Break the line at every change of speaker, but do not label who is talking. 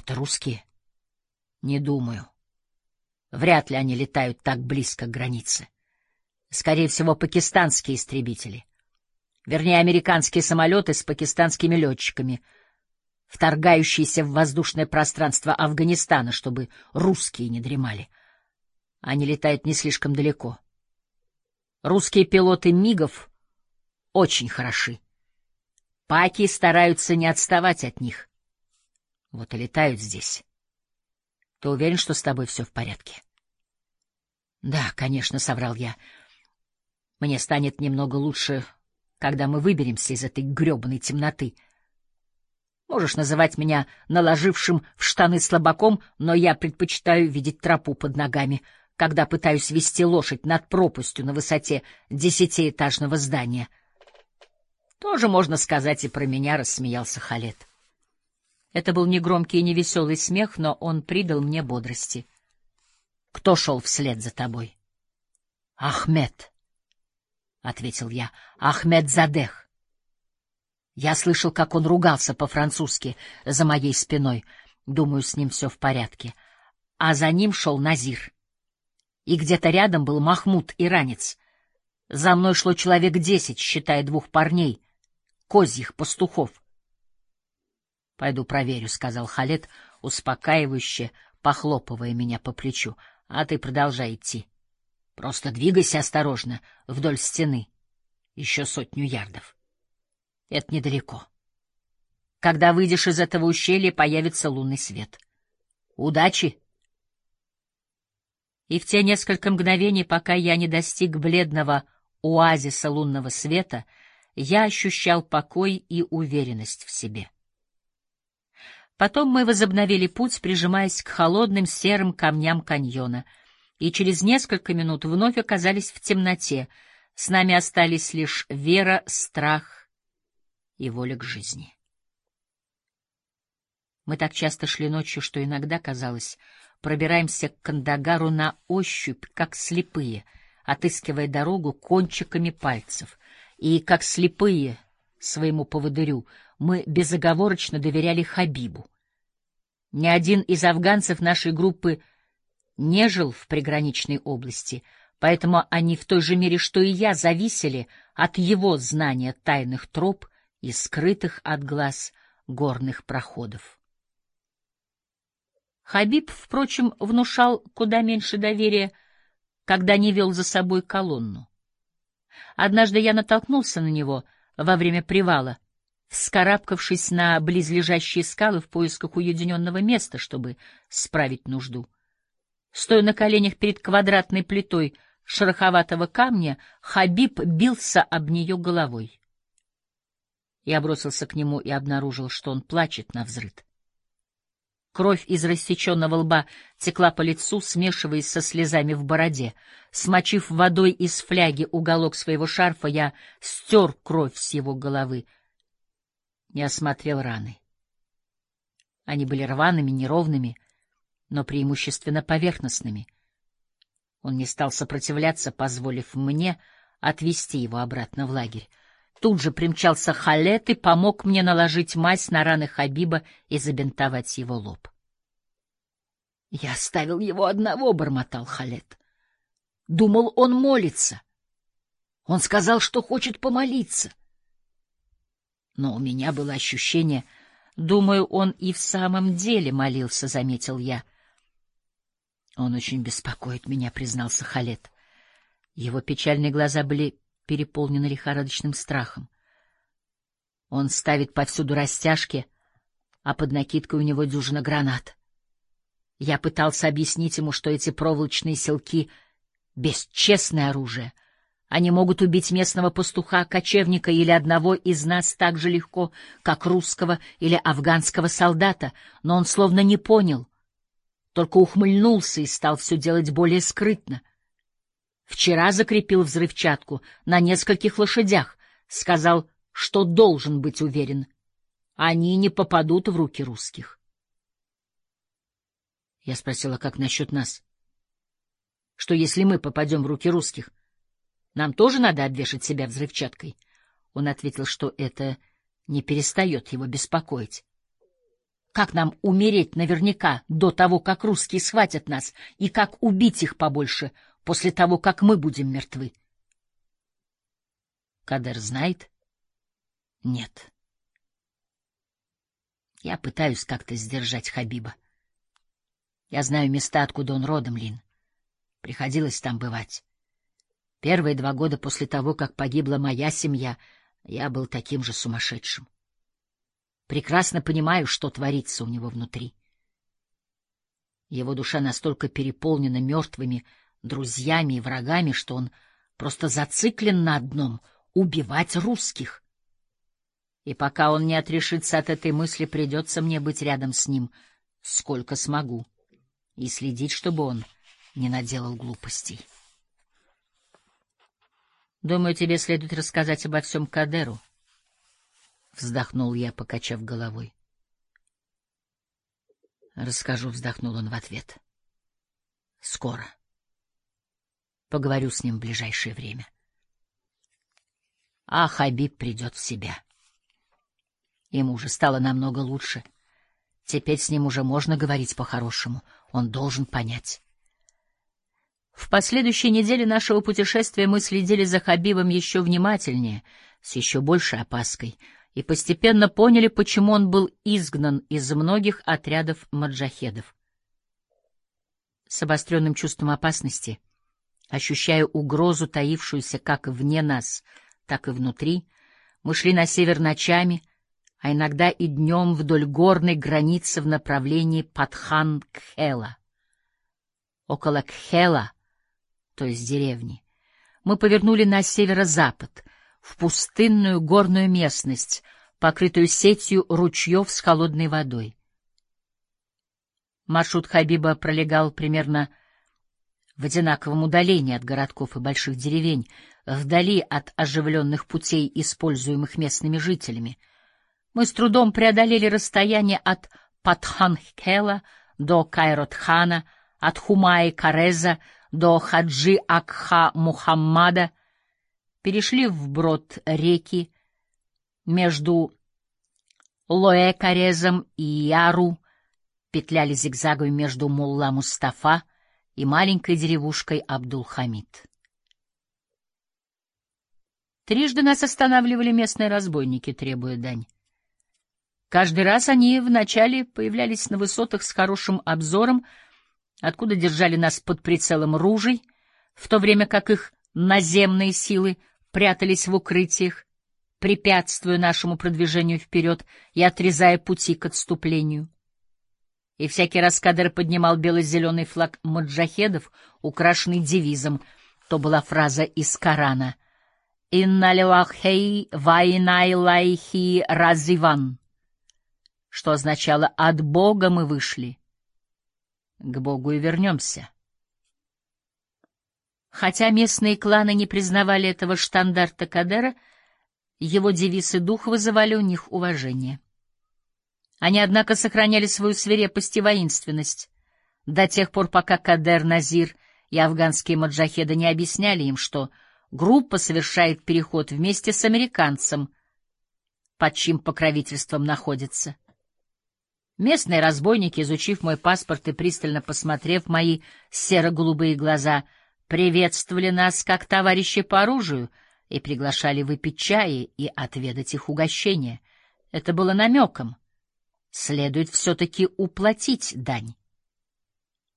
Это русские? Не думаю. Вряд ли они летают так близко к границе. Скорее всего, пакистанские истребители. Вернее, американские самолеты с пакистанскими летчиками, вторгающиеся в воздушное пространство Афганистана, чтобы русские не дремали. Они летают не слишком далеко. Русские пилоты МиГов очень хороши. Паки стараются не отставать от них. Вот и летают здесь. Ты уверен, что с тобой все в порядке? — Да, конечно, — соврал я. — Мне станет немного лучше, когда мы выберемся из этой гребаной темноты. Можешь называть меня наложившим в штаны слабаком, но я предпочитаю видеть тропу под ногами, когда пытаюсь вести лошадь над пропастью на высоте 10-этажного здания. Тоже можно сказать и про меня, — рассмеялся Халед. Это был негромкий и невеселый смех, но он придал мне бодрости. — Кто шел вслед за тобой? — Ахмед, — ответил я, — Ахмед Задех. Я слышал, как он ругался по-французски за моей спиной. Думаю, с ним все в порядке. А за ним шел Назир. И где-то рядом был Махмуд, иранец. За мной шло человек 10, считая 2 парней, козьих пастухов. — Пойду проверю, — сказал Халед, успокаивающе похлопывая меня по плечу. — А ты продолжай идти. Просто двигайся осторожно вдоль стены. Еще 100 ярдов. Это недалеко. Когда выйдешь из этого ущелья, появится лунный свет. Удачи! И в те несколько мгновений, пока я не достиг бледного оазиса лунного света, я ощущал покой и уверенность в себе. Потом мы возобновили путь, прижимаясь к холодным серым камням каньона, и через несколько минут вновь оказались в темноте. С нами остались лишь вера, страх и воля к жизни. Мы так часто шли ночью, что иногда, казалось, пробираемся к Кандагару на ощупь, как слепые, отыскивая дорогу кончиками пальцев. И, как слепые своему поводырю, мы безоговорочно доверяли Хабибу. Ни один из афганцев нашей группы не жил в приграничной области, поэтому они в той же мере, что и я, зависели от его знания тайных троп и скрытых от глаз горных проходов. Хабиб, впрочем, внушал куда меньше доверия, когда не вел за собой колонну. Однажды я натолкнулся на него во время привала, вскарабкавшись на близлежащие скалы в поисках уединенного места, чтобы справить нужду. Стоя на коленях перед квадратной плитой шероховатого камня, Хабиб бился об нее головой. Я бросился к нему и обнаружил, что он плачет навзрыд. Кровь из рассеченного лба текла по лицу, смешиваясь со слезами в бороде. Смочив водой из фляги уголок своего шарфа, я стер кровь с его головы. Я осмотрел раны. Они были рваными, неровными, но преимущественно поверхностными. Он не стал сопротивляться, позволив мне отвезти его обратно в лагерь. Тут же примчался Халед и помог мне наложить мазь на раны Хабиба и забинтовать его лоб. — Я оставил его одного, — бормотал Халед. — Думал, он молится. Он сказал, что хочет помолиться. Но у меня было ощущение... — Думаю, он и в самом деле молился, — заметил я. — Он очень беспокоит меня, — признался Халед. Его печальные глаза были переполнены лихорадочным страхом. Он ставит повсюду растяжки, а под накидкой у него дюжина гранат. Я пытался объяснить ему, что эти проволочные селки — бесчестное оружие. Они могут убить местного пастуха, кочевника или одного из нас так же легко, как русского или афганского солдата, но он словно не понял, только ухмыльнулся и стал все делать более скрытно. Вчера закрепил взрывчатку на нескольких лошадях, сказал, что должен быть уверен, они не попадут в руки русских. Я спросила, как насчет нас? Что если мы попадем в руки русских? Нам тоже надо обвешать себя взрывчаткой? Он ответил, что это не перестает его беспокоить. Как нам умереть наверняка до того, как русские схватят нас, и как убить их побольше после того, как мы будем мертвы? Кадер знает? Нет. Я пытаюсь как-то сдержать Хабиба. Я знаю места, откуда он родом, Лин. Приходилось там бывать. Первые 2 года после того, как погибла моя семья, я был таким же сумасшедшим. Прекрасно понимаю, что творится у него внутри. Его душа настолько переполнена мертвыми друзьями и врагами, что он просто зациклен на одном — убивать русских. И пока он не отрешится от этой мысли, придется мне быть рядом с ним, сколько смогу, и следить, чтобы он не наделал глупостей. Думаю, тебе следует рассказать обо всем Кадеру. Вздохнул я, покачав головой. Расскажу, вздохнул он в ответ. Скоро. Поговорю с ним в ближайшее время. А Хабиб придет в себя. Ему уже стало намного лучше. Теперь с ним уже можно говорить по-хорошему. Он должен понять. В последующей неделе нашего путешествия мы следили за Хабибом еще внимательнее, с еще большей опаской, и постепенно поняли, почему он был изгнан из многих отрядов маджахедов. С обостренным чувством опасности, ощущая угрозу, таившуюся как вне нас, так и внутри, мы шли на север ночами, а иногда и днем вдоль горной границы в направлении Патхан-Кхела. Около Кхела, то есть деревни, мы повернули на северо-запад, в пустынную горную местность, покрытую сетью ручьев с холодной водой. Маршрут Хабиба пролегал примерно в одинаковом удалении от городков и больших деревень, вдали от оживленных путей, используемых местными жителями. Мы с трудом преодолели расстояние от Патхан-Кхела до Кайрот-Хана, от Хумаи-Кареза до Хаджи-Акха-Мухаммада, перешли вброд реки между Лоэ-Карезом и Яру, петляли зигзагами между Мулла-Мустафа и маленькой деревушкой Абдул-Хамид. Трижды нас останавливали местные разбойники, требуя дань. Каждый раз они вначале появлялись на высотах с хорошим обзором, откуда держали нас под прицелом ружей, в то время как их наземные силы прятались в укрытиях, препятствуя нашему продвижению вперед и отрезая пути к отступлению. И всякий раз Кадер поднимал бело-зеленый флаг маджахедов, украшенный девизом, то была фраза из Корана «Инна лилахи ва инна илайхи разиван», что означало «от Бога мы вышли, к Богу и вернемся». Хотя местные кланы не признавали этого штандарта Кадера, его девиз и дух вызывали у них уважение. Они, однако, сохраняли свою свирепость и воинственность до тех пор, пока Кадер, Назир и афганские маджахеды не объясняли им, что группа совершает переход вместе с американцем, под чьим покровительством находится. Местные разбойники, изучив мой паспорт и пристально посмотрев в мои серо-голубые глаза, приветствовали нас как товарищей по оружию и приглашали выпить чаи и отведать их угощения. Это было намеком. Следует все-таки уплатить дань.